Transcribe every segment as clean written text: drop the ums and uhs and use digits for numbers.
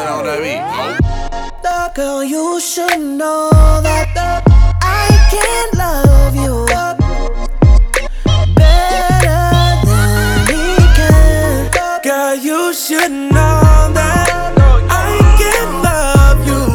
on that beat. Girl, you should know that I can't love you better than he can. Girl, you should know that I can love you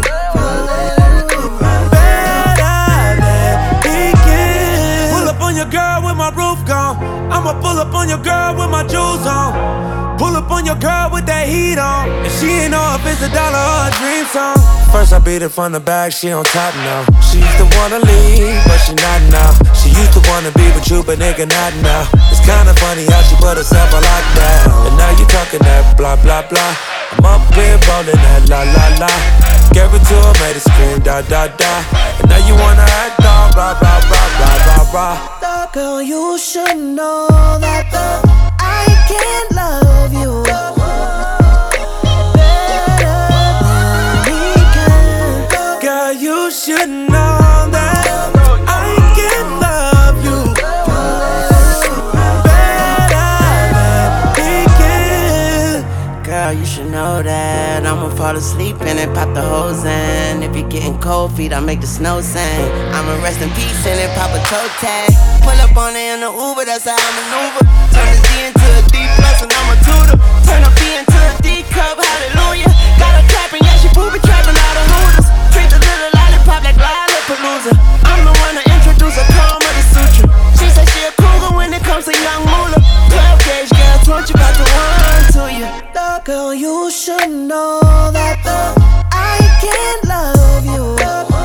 better than he can. Pull up on your girl with my roof gone. I'ma pull up on your girl with my jewels on. Pull up on your girl with that heat on. And she ain't know if it's $1 or a dream song. First I beat it from the back, she on top now. She used to wanna leave, but she not now. She used to wanna be with you, but nigga not now. It's kinda funny how she put herself on lockdown. And now you talking that blah blah blah. I'm up here rolling that la la la. Gave it to her, made her scream da da da. And now you wanna act all blah blah blah blah blah blah. Girl, you should know that I can't love you better than he can. Girl, you should know that I can love you better than he can. Girl, you should know that I'ma fall asleep and then pop the hose in. If you're getting cold feet, I make the snow sing. I'ma rest in peace and then pop a toe tag. Pull up on it in the Uber, that's how I maneuver. Turn this D into a D plus and I'm a tutor. Turn a B into a D cup, hallelujah. Got her clapping, yeah, she booby trapping all the hooters. Treat the little lollipop like Lollapalooza. I'm the one to introduce a Kama the Sutra. She said she a cougar when it comes to young moolah. 12 gauge girl, 20 about to run to you. Girl, you should know that I can't love you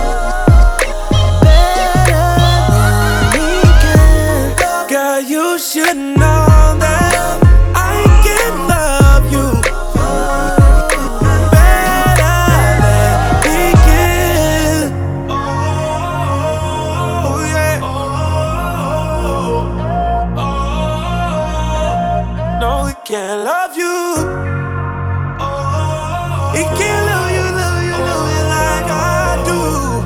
better than he can. Girl, you should know that I can love you better than he can. Oh yeah. No, he can't love you. He can't love you like I do.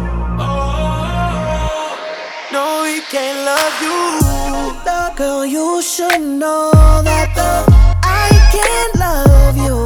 No, he can't love you. Girl, you should know that I can't love you